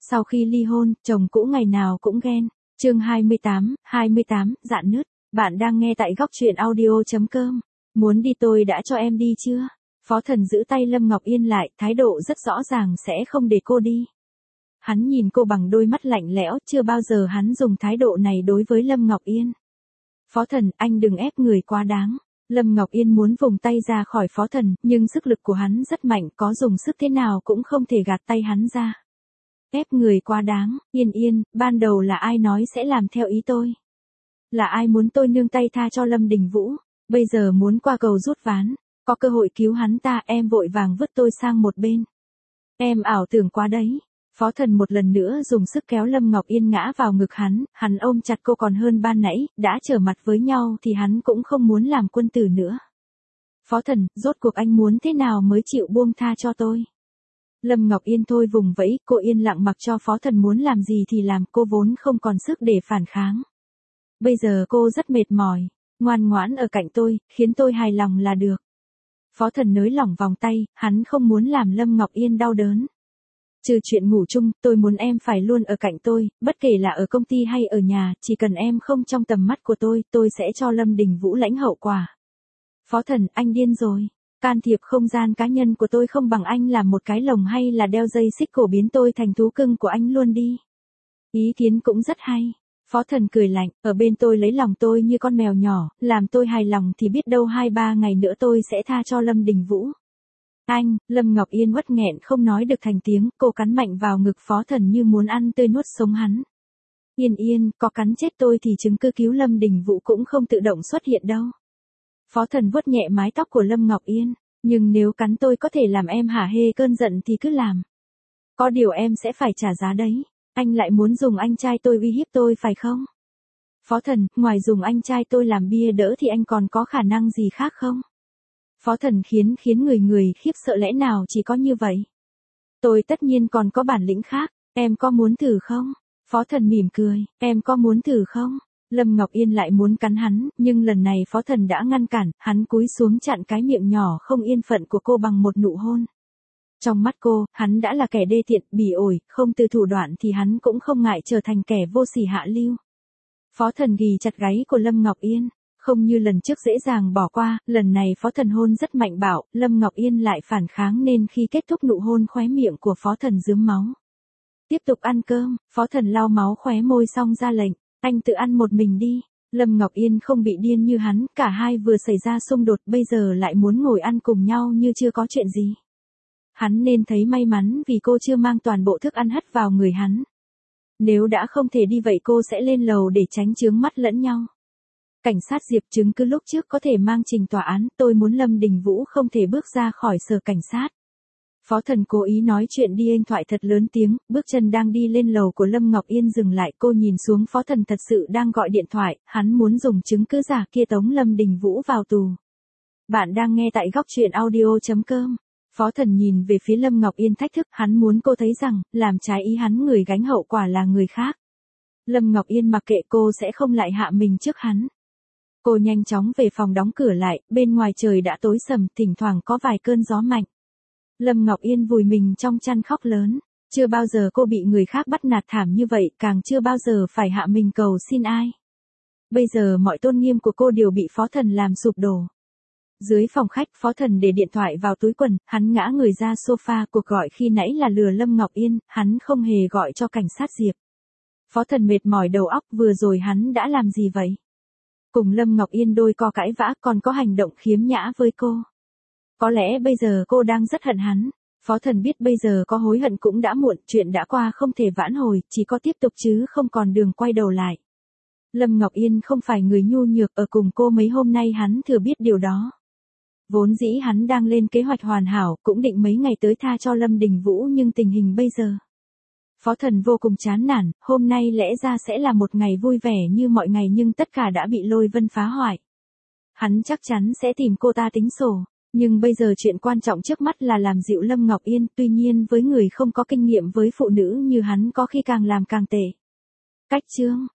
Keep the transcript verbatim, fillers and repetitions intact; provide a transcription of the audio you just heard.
Sau khi ly hôn, chồng cũ ngày nào cũng ghen. Chương hai mươi tám, hai mươi tám, dạn nứt. Bạn đang nghe tại góc truyện audio chấm com. Muốn đi tôi đã cho em đi chưa? Phó Thần giữ tay Lâm Ngọc Yên lại, thái độ rất rõ ràng sẽ không để cô đi. Hắn nhìn cô bằng đôi mắt lạnh lẽo, chưa bao giờ hắn dùng thái độ này đối với Lâm Ngọc Yên. Phó Thần, anh đừng ép người quá đáng. Lâm Ngọc Yên muốn vùng tay ra khỏi Phó Thần, nhưng sức lực của hắn rất mạnh, có dùng sức thế nào cũng không thể gạt tay hắn ra. Ép người quá đáng, Yên Yên, ban đầu là ai nói sẽ làm theo ý tôi? Là ai muốn tôi nương tay tha cho Lâm Đình Vũ? Bây giờ muốn qua cầu rút ván, có cơ hội cứu hắn ta, em vội vàng vứt tôi sang một bên. Em ảo tưởng quá đấy. Phó Thần một lần nữa dùng sức kéo Lâm Ngọc Yên ngã vào ngực hắn, hắn ôm chặt cô còn hơn ban nãy, đã trở mặt với nhau thì hắn cũng không muốn làm quân tử nữa. Phó Thần, rốt cuộc anh muốn thế nào mới chịu buông tha cho tôi? Lâm Ngọc Yên thôi vùng vẫy, cô yên lặng mặc cho Phó Thần muốn làm gì thì làm, cô vốn không còn sức để phản kháng. Bây giờ cô rất mệt mỏi, ngoan ngoãn ở cạnh tôi, khiến tôi hài lòng là được. Phó Thần nới lỏng vòng tay, hắn không muốn làm Lâm Ngọc Yên đau đớn. Trừ chuyện ngủ chung, tôi muốn em phải luôn ở cạnh tôi, bất kể là ở công ty hay ở nhà, chỉ cần em không trong tầm mắt của tôi, tôi sẽ cho Lâm Đình Vũ lãnh hậu quả. Phó Thần, anh điên rồi. Can thiệp không gian cá nhân của tôi không bằng anh làm một cái lồng hay là đeo dây xích cổ biến tôi thành thú cưng của anh luôn đi. Ý kiến cũng rất hay. Phó Thần cười lạnh, ở bên tôi lấy lòng tôi như con mèo nhỏ, làm tôi hài lòng thì biết đâu hai ba ngày nữa tôi sẽ tha cho Lâm Đình Vũ. Anh, Lâm Ngọc Yên uất nghẹn không nói được thành tiếng, cô cắn mạnh vào ngực Phó Thần như muốn ăn tươi nuốt sống hắn. Yên Yên, có cắn chết tôi thì chứng cứ cứu Lâm Đình Vũ cũng không tự động xuất hiện đâu. Phó Thần vuốt nhẹ mái tóc của Lâm Ngọc Yên, nhưng nếu cắn tôi có thể làm em hả hê cơn giận thì cứ làm. Có điều em sẽ phải trả giá đấy, anh lại muốn dùng anh trai tôi uy hiếp tôi phải không? Phó Thần, ngoài dùng anh trai tôi làm bia đỡ thì anh còn có khả năng gì khác không? Phó Thần khiến khiến người người khiếp sợ, lẽ nào chỉ có như vậy? Tôi tất nhiên còn có bản lĩnh khác, em có muốn thử không? Phó Thần mỉm cười, em có muốn thử không? Lâm Ngọc Yên lại muốn cắn hắn, nhưng lần này Phó Thần đã ngăn cản, hắn cúi xuống chặn cái miệng nhỏ không yên phận của cô bằng một nụ hôn. Trong mắt cô, hắn đã là kẻ đê tiện, bỉ ổi, không từ thủ đoạn thì hắn cũng không ngại trở thành kẻ vô sỉ hạ lưu. Phó Thần ghì chặt gáy của Lâm Ngọc Yên. Không như lần trước dễ dàng bỏ qua, lần này Phó Thần hôn rất mạnh bạo, Lâm Ngọc Yên lại phản kháng nên khi kết thúc nụ hôn khóe miệng của Phó Thần rướm máu. Tiếp tục ăn cơm, Phó Thần lau máu khóe môi xong ra lệnh, anh tự ăn một mình đi. Lâm Ngọc Yên không bị điên như hắn, cả hai vừa xảy ra xung đột bây giờ lại muốn ngồi ăn cùng nhau như chưa có chuyện gì. Hắn nên thấy may mắn vì cô chưa mang toàn bộ thức ăn hất vào người hắn. Nếu đã không thể đi vậy cô sẽ lên lầu để tránh chướng mắt lẫn nhau. Cảnh sát Diệp, chứng cứ lúc trước có thể mang trình tòa án, tôi muốn Lâm Đình Vũ không thể bước ra khỏi sở cảnh sát. Phó Thần cố ý nói chuyện đi ênh thoại thật lớn tiếng, bước chân đang đi lên lầu của Lâm Ngọc Yên dừng lại, cô nhìn xuống Phó Thần thật sự đang gọi điện thoại, hắn muốn dùng chứng cứ giả kia tống Lâm Đình Vũ vào tù. Bạn đang nghe tại góc truyện audio chấm com. Phó Thần nhìn về phía Lâm Ngọc Yên thách thức, hắn muốn cô thấy rằng, làm trái ý hắn người gánh hậu quả là người khác. Lâm Ngọc Yên mặc kệ, cô sẽ không lại hạ mình trước hắn. Cô nhanh chóng về phòng đóng cửa lại, bên ngoài trời đã tối sầm, thỉnh thoảng có vài cơn gió mạnh. Lâm Ngọc Yên vùi mình trong chăn khóc lớn, chưa bao giờ cô bị người khác bắt nạt thảm như vậy, càng chưa bao giờ phải hạ mình cầu xin ai. Bây giờ mọi tôn nghiêm của cô đều bị Phó Thần làm sụp đổ. Dưới phòng khách, Phó Thần để điện thoại vào túi quần, hắn ngã người ra sofa, cuộc gọi khi nãy là lừa Lâm Ngọc Yên, hắn không hề gọi cho cảnh sát Diệp. Phó Thần mệt mỏi đầu óc, vừa rồi hắn đã làm gì vậy? Cùng Lâm Ngọc Yên đôi co cãi vã, còn có hành động khiếm nhã với cô. Có lẽ bây giờ cô đang rất hận hắn. Phó Thần biết bây giờ có hối hận cũng đã muộn, chuyện đã qua không thể vãn hồi, chỉ có tiếp tục chứ không còn đường quay đầu lại. Lâm Ngọc Yên không phải người nhu nhược, ở cùng cô mấy hôm nay hắn thừa biết điều đó. Vốn dĩ hắn đang lên kế hoạch hoàn hảo, cũng định mấy ngày tới tha cho Lâm Đình Vũ, nhưng tình hình bây giờ. Phó Thần vô cùng chán nản, hôm nay lẽ ra sẽ là một ngày vui vẻ như mọi ngày nhưng tất cả đã bị Lôi Vân phá hoại. Hắn chắc chắn sẽ tìm cô ta tính sổ, nhưng bây giờ chuyện quan trọng trước mắt là làm dịu Lâm Ngọc Yên, tuy nhiên với người không có kinh nghiệm với phụ nữ như hắn có khi càng làm càng tệ. Cách chương